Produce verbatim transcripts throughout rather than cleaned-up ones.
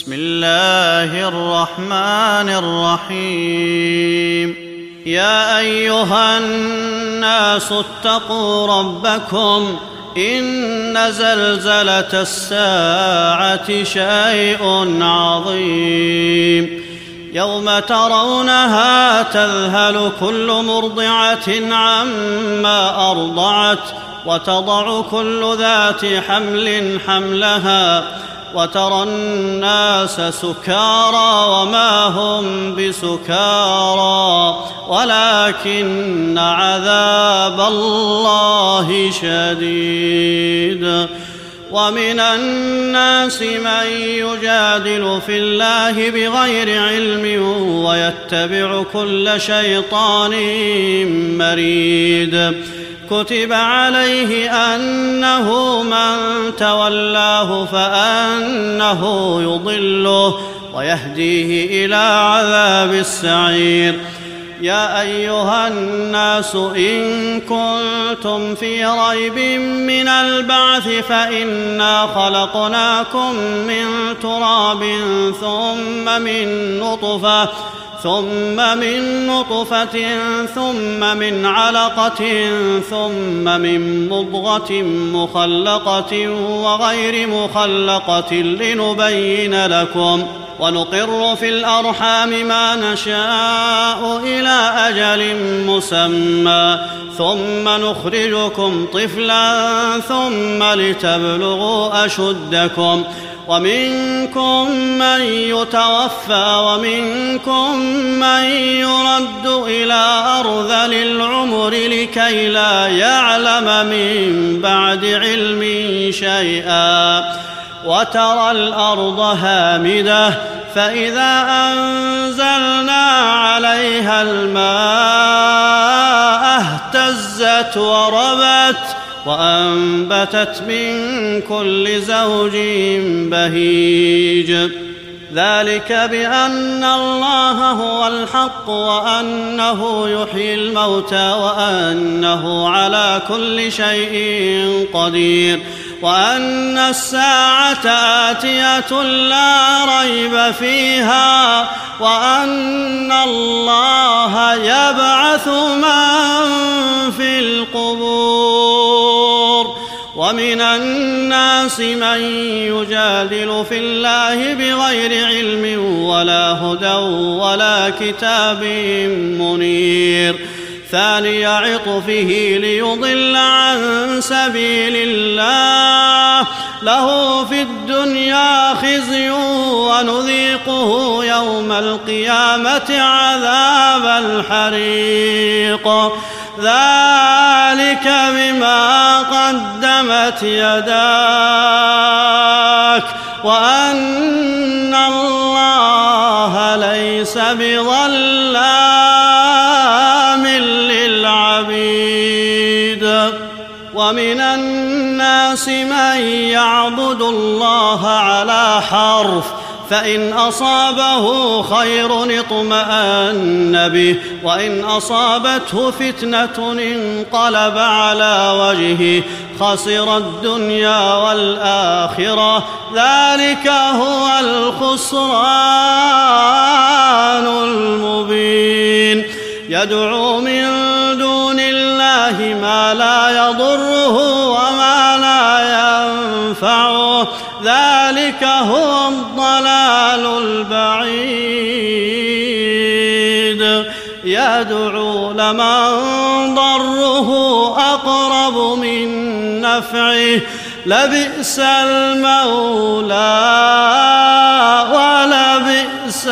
بسم الله الرحمن الرحيم. يا أيها الناس اتقوا ربكم إن زلزلة الساعة شيء عظيم يوم ترونها تذهل كل مرضعة عما أرضعت وتضع كل ذات حمل حملها وترى الناس سكارى وما هم بسكارى ولكن عذاب الله شديد. ومن الناس من يجادل في الله بغير علم ويتبع كل شيطان مريد. كتب عليه أنه من تولاه فأنه يضله ويهديه إلى عذاب السعير. يا أيها الناس إن كنتم في ريب من البعث فإنا خلقناكم من تراب ثم من نطفة ثم من نطفة ثم من علقة ثم من مضغة مخلقة وغير مخلقة لنبين لكم ونقر في الأرحام ما نشاء إلى أجل مسمى ثم نخرجكم طفلا ثم لتبلغوا أشدكم ومنكم من يتوفى ومنكم من يرد إلى أرذل العمر لكي لا يعلم من بعد علم شيئا. وترى الأرض هامدة فإذا أنزلنا عليها الماء اهتزت وربت وأنبتت من كل زوج بهيج. ذلك بأن الله هو الحق وأنه يحيي الموتى وأنه على كل شيء قدير وأن الساعة آتية لا ريب فيها وأن الله يبعث من في القبور. ومن الناس من يجادل في الله بغير علم ولا هدى ولا كتاب منير. ثاني عطفه ليضل عن سبيل الله له في الدنيا خزي ونذيقه يوم القيامة عذاب الحريق. ذلك بما قدمت يداك وأن الله ليس بظلام للعبيد. ومن الناس من يعبد الله على حرف فإن أصابه خير اطمأن به وإن أصابته فتنة انقلب على وجهه خسر الدنيا والآخرة. ذلك هو الخسران المبين. يدعو من دون الله ما لا يضره وما لا ينفعه ذلك هو الضلال البعيد. يدعو لمن ضره أقرب من نفعه لبئس المولى ولبئس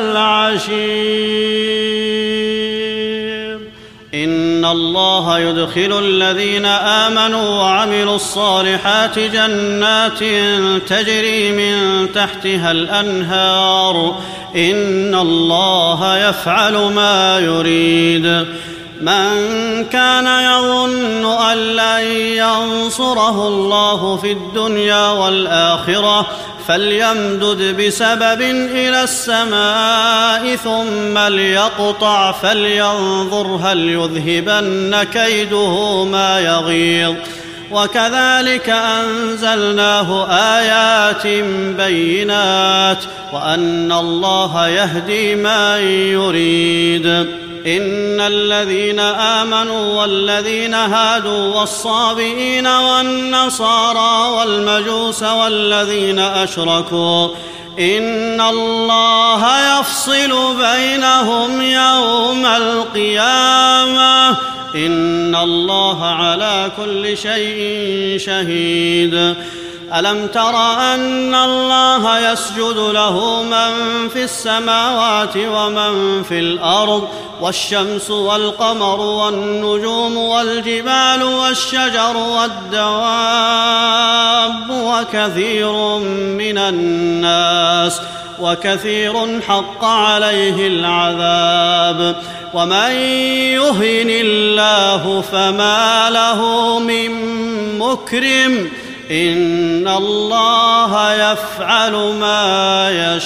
العشير. إن الله يدخل الذين آمنوا وعملوا الصالحات جنات تجري من تحتها الأنهار إن الله يفعل ما يريد. من كان يظن أن لن ينصره الله في الدنيا والآخرة فليمدد بسبب إلى السماء ثم ليقطع فلينظر هل يذهبن كيده ما يغيظ. وكذلك أنزلناه آيات بينات وأن الله يهدي من يريد. إن الذين آمنوا والذين هادوا والصابئين والنصارى والمجوس والذين أشركوا إن الله يفصل بينهم يوم القيامة إن الله على كل شيء شهيد. ألم تر أن الله يسجد له من في السماوات ومن في الأرض والشمس والقمر والنجوم والجبال والشجر والدواب وكثير من الناس وكثير حق عليه العذاب ومن يهن الله فما له من مكرم إن الله يفعل ما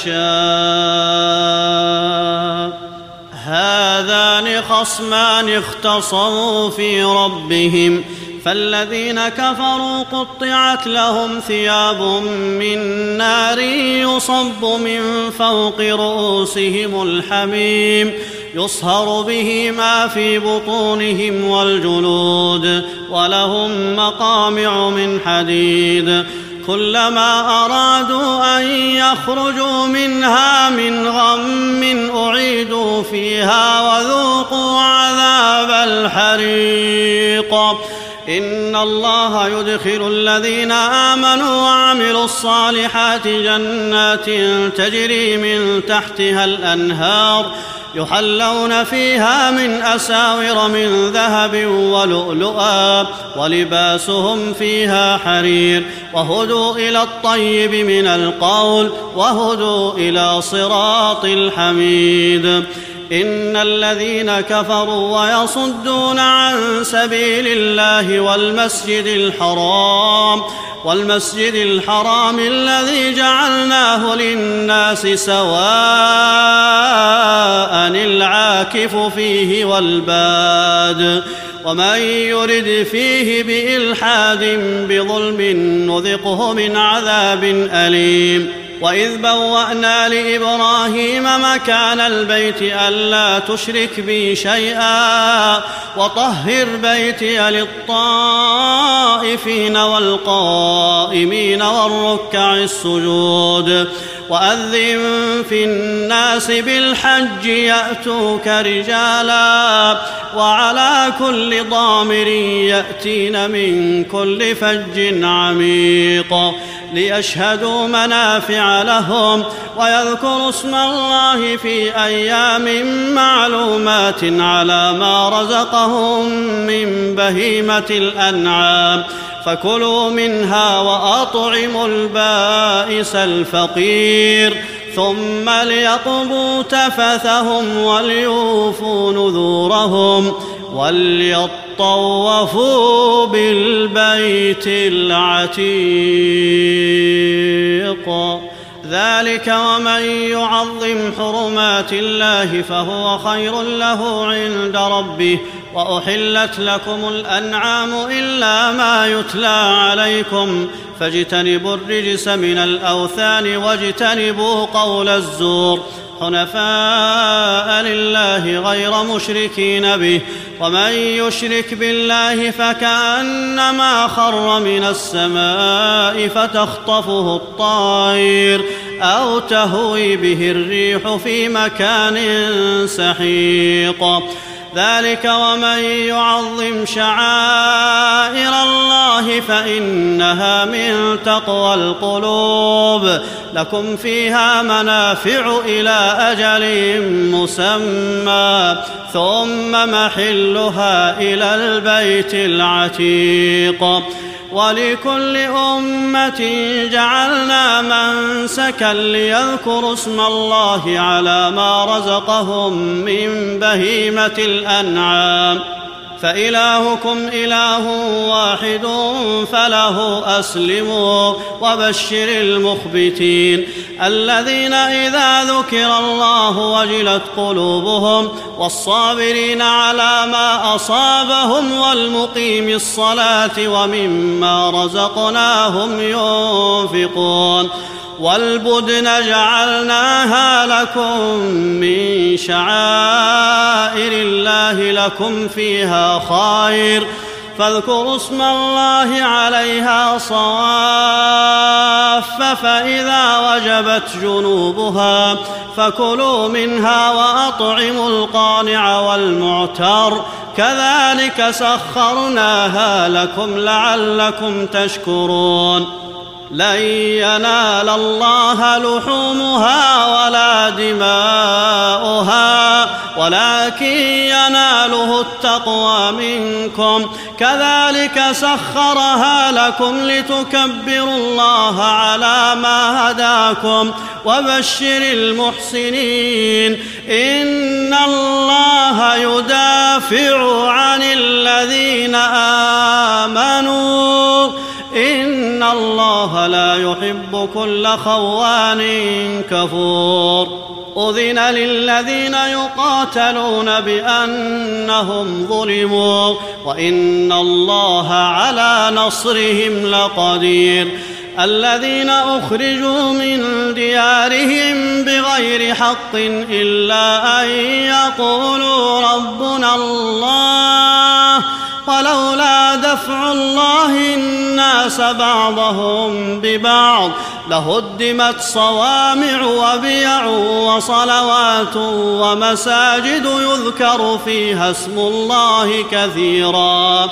يشاء. هذان خصمان اختصموا في ربهم فالذين كفروا قطعت لهم ثياب من نار يصب من فوق رؤوسهم الحميم يصهر به ما في بطونهم والجلود ولهم مقامع من حديد كلما أرادوا أن يخرجوا منها من غم أعيدوا فيها وذوقوا عذاب الحريق. إن الله يدخل الذين آمنوا وعملوا الصالحات جنات تجري من تحتها الأنهار يحلون فيها من أساور من ذهب ولؤلؤا ولباسهم فيها حرير وهدوا إلى الطيب من القول وهدوا إلى صراط الحميد. إن الذين كفروا ويصدون عن سبيل الله والمسجد الحرام والمسجد الحرام الذي جعلناه للناس سواء العاكف فيه والباد ومن يرد فيه بإلحاد بظلم نذقه من عذاب أليم. وإذ بوأنا لإبراهيم مكان البيت ألا تشرك بي شيئا وطهر بيتي للطائفين والقائمين والركع السجود وأذن في الناس بالحج يأتوك رجالا وعلى كل ضامر يأتين من كل فج عميق ليشهدوا منافع لهم ويذكروا اسم الله في أيام معلومات على ما رزقهم من بهيمة الأنعام فكلوا منها وأطعموا البائس الفقير ثم ليقضوا تفثهم وليوفوا نذورهم وليطوفوا بالبيت العتيق. ذلك ومن يعظم حرمات الله فهو خير له عند ربه وأحلت لكم الأنعام إلا ما يتلى عليكم فاجتنبوا الرجس من الأوثان واجتنبوا قول الزور حنفاء لله غير مشركين به ومن يشرك بالله فكأنما خر من السماء فتخطفه الطير أو تهوي به الريح في مكان سحيق. ذلك ومن يعظم شعائر الله فإنها من تقوى القلوب لكم فيها منافع إلى أجل مسمى ثم محلها إلى البيت العتيق. ولكل أمة جعلنا منسكا ليذكروا اسم الله على ما رزقهم من بهيمة الأنعام فإلهكم إله واحد فله أسلموا وبشر المخبتين الذين إذا ذكر الله وجلت قلوبهم والصابرين على ما أصابهم والمقيم الصلاة ومما رزقناهم ينفقون والبدن جعلناها لكم من شعائر الله لكم فيها خير فاذكروا اسم الله عليها صواف فإذا وجبت جنوبها فكلوا منها وأطعموا القانع والمعتر كذلك سخرناها لكم لعلكم تشكرون لن ينال الله لحومها ولا دماؤها ولكن يناله التقوى منكم كذلك سخرها لكم لتكبروا الله على ما هداكم وبشر المحسنين إن الله يدافع عن الذين آمنوا إن الله لا يحب كل خوان كفور أذن للذين يقاتلون بأنهم ظلموا وإن الله على نصرهم لقدير الذين أخرجوا من ديارهم بغير حق إلا أن يقولوا ربنا الله ولولا دفع الله الناس بعضهم ببعض لهدمت صوامع وبيع وصلوات ومساجد يذكر فيها اسم الله كثيرا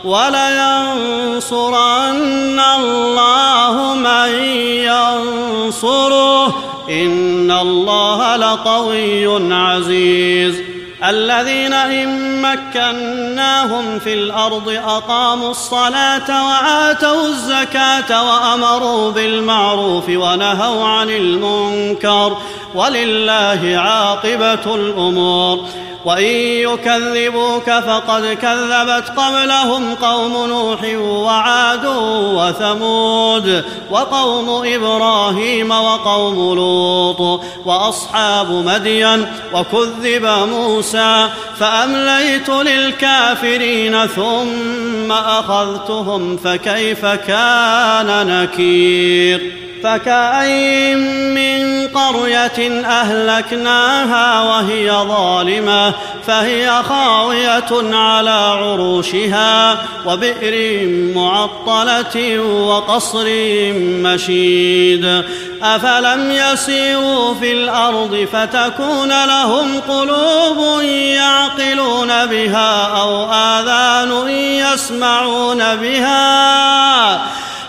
ولينصرن الله من ينصره إن الله لقوي عزيز الذين إن مكناهم في الأرض أقاموا الصلاة وآتوا الزكاة وأمروا بالمعروف ونهوا عن المنكر ولله عاقبة الأمور وإن يكذبوك فقد كذبت قبلهم قوم نوح وعاد وثمود وقوم إبراهيم وقوم لوط وأصحاب مدين وكذب موسى فأمليت للكافرين ثم أخذتهم فكيف كان نكير فكأين من قرية أهلكناها وهي ظالمة فهي خاوية على عروشها وبئر معطلة وقصر مشيد أفلم يسيروا في الأرض فتكون لهم قلوب يعقلون بها أو آذان يسمعون بها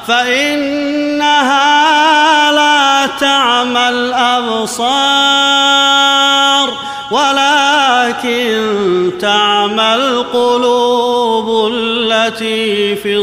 فإنها لا تعمى الأبصار ولكن تعمى القلوب التي في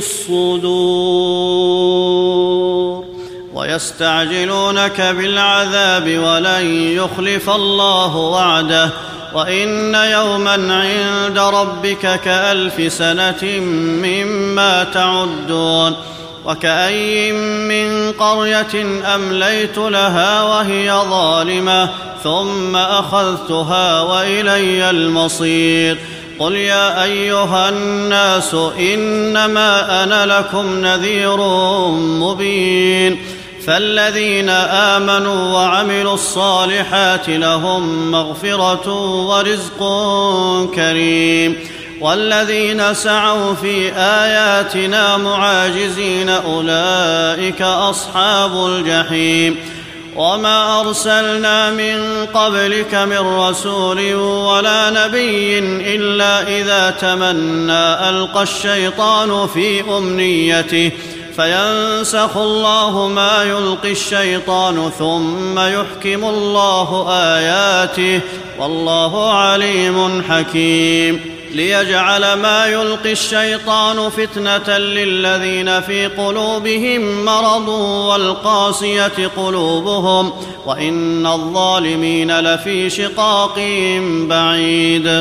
الصدور ويستعجلونك بالعذاب ولن يخلف الله وعده وإن يوما عند ربك كألف سنة مما تعدون وكأين من قرية أمليت لها وهي ظالمة ثم أخذتها وإلي المصير قل يا أيها الناس إنما أنا لكم نذير مبين فالذين آمنوا وعملوا الصالحات لهم مغفرة ورزق كريم والذين سعوا في آياتنا معاجزين أولئك أصحاب الجحيم وما أرسلنا من قبلك من رسول ولا نبي إلا إذا تمنى ألقى الشيطان في أمنيته فينسخ الله ما يلقي الشيطان ثم يحكم الله آياته والله عليم حكيم ليجعل ما يلقي الشيطان فتنة للذين في قلوبهم مرض والقاسية قلوبهم وإن الظالمين لفي شقاق بعيد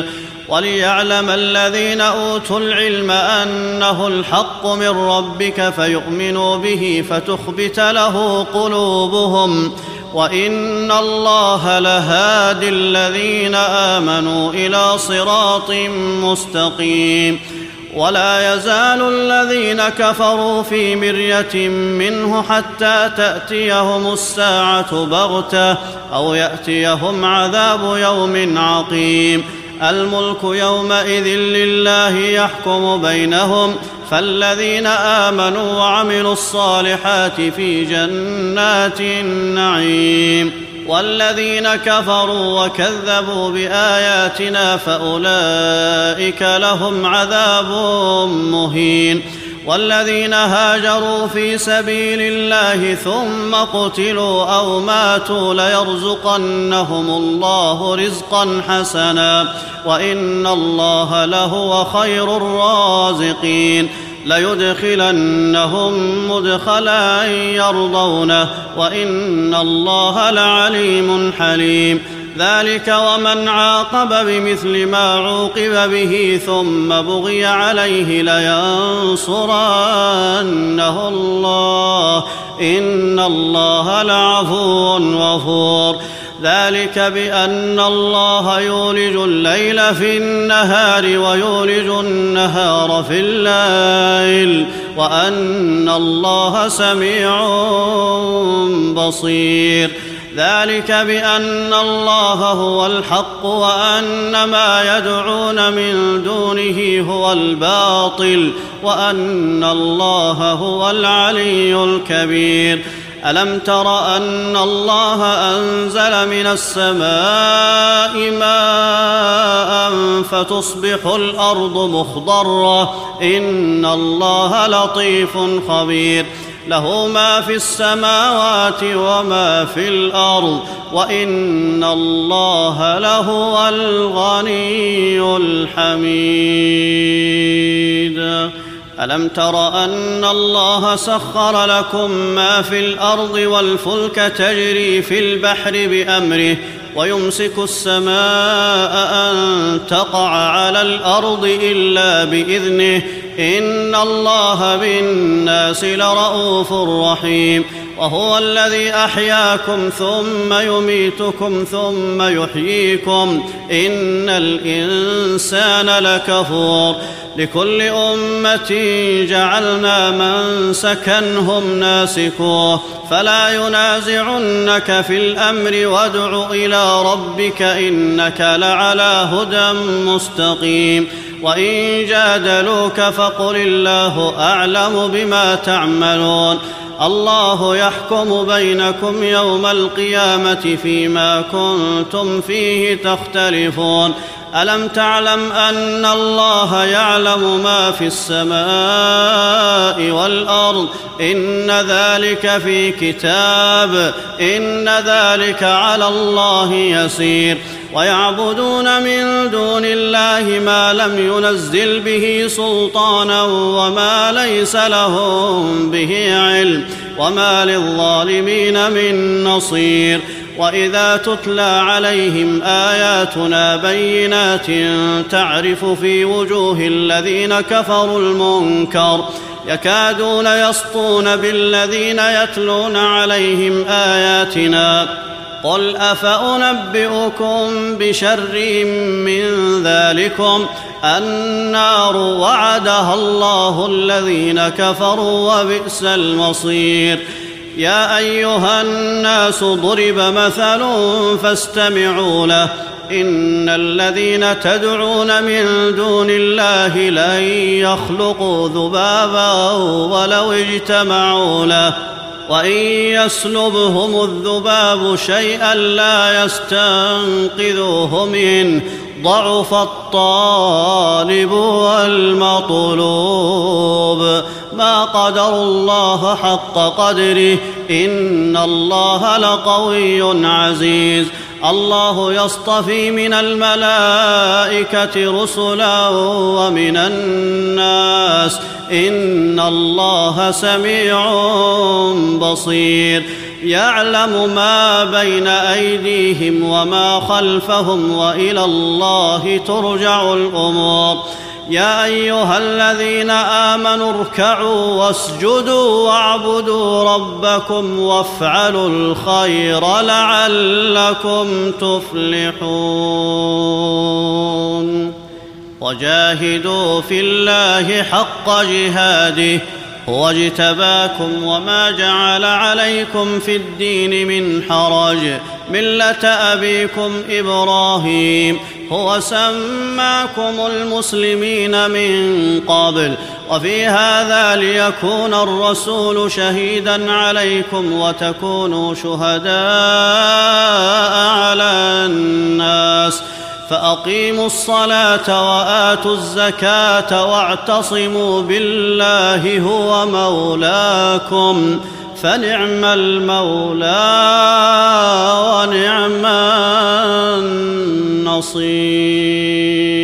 وليعلم الذين أوتوا العلم أنه الحق من ربك فيؤمنوا به فتخبت له قلوبهم وإن الله لهادي الذين آمنوا إلى صراط مستقيم. ولا يزال الذين كفروا في مرية منه حتى تأتيهم الساعة بغتة أو يأتيهم عذاب يوم عقيم. الملك يومئذ لله يحكم بينهم فالذين آمنوا وعملوا الصالحات في جنات النعيم والذين كفروا وكذبوا بآياتنا فأولئك لهم عذاب مهين. والذين هاجروا في سبيل الله ثم قتلوا أو ماتوا ليرزقنهم الله رزقا حسنا وإن الله لهو خير الرازقين. ليدخلنهم مدخلا يرضونه وإن الله لعليم حليم. ذلك ومن عاقب بمثل ما عوقب به ثم بغي عليه لينصرنه الله إن الله لعفو غفور. ذلك بأن الله يولج الليل في النهار ويولج النهار في الليل وأن الله سميع بصير. ذلك بأن الله هو الحق وأن ما يدعون من دونه هو الباطل وأن الله هو العلي الكبير. ألم تر أن الله أنزل من السماء ماء فتصبح الأرض مخضرة إن الله لطيف خبير. له ما في السماوات وما في الأرض وإن الله لهو الغني الحميد. ألم تر أن الله سخر لكم ما في الأرض والفلك تجري في البحر بأمره ويمسك السماء أن تقع على الأرض إلا بإذنه إن الله بالناس لرءوف رحيم. وهو الذي أحياكم ثم يميتكم ثم يحييكم إن الإنسان لكفور. لكل أمة جعلنا منسكا هم ناسكوه فلا ينازعنك في الأمر وادع إلى ربك إنك لعلى هدى مستقيم. وإن جادلوك فقل الله أعلم بما تعملون. الله يحكم بينكم يوم القيامة فيما كنتم فيه تختلفون. ألم تعلم أن الله يعلم ما في السماء والأرض إن ذلك في كتاب إن ذلك على الله يسير. ويعبدون من دون الله ما لم ينزل به سلطانا وما ليس لهم به علم وما للظالمين من نصير. وإذا تتلى عليهم آياتنا بينات تعرف في وجوه الذين كفروا المنكر يكادون يسطون بالذين يتلون عليهم آياتنا قل أفأنبئكم بشر من ذلكم النار وعدها الله الذين كفروا وبئس المصير. يا أيها الناس ضرب مثل فاستمعوا له إن الذين تدعون من دون الله لن يخلقوا ذبابا ولو اجتمعوا له وإن يسلبهم الذباب شيئا لا يستنقذوه منه ضعف الطالب والمطلوب. ما قدروا الله حق قدره إن الله لقوي عزيز. الله يصطفي من الملائكة رسلا ومن الناس إن الله سميع بصير. يعلم ما بين أيديهم وما خلفهم وإلى الله ترجع الأمور يا أيها الذين آمنوا اركعوا واسجدوا واعبدوا ربكم وافعلوا الخير لعلكم تفلحون وجاهدوا في الله حق جهاده هو اجتباكم وما جعل عليكم في الدين من حرج ملة أبيكم إبراهيم هو سماكم المسلمين من قبل وفي هذا ليكون الرسول شهيدا عليكم وتكونوا شهداء على الناس فأقيموا الصلاة وآتوا الزكاة واعتصموا بالله هو مولاكم فنعم المولى ونعم النصير.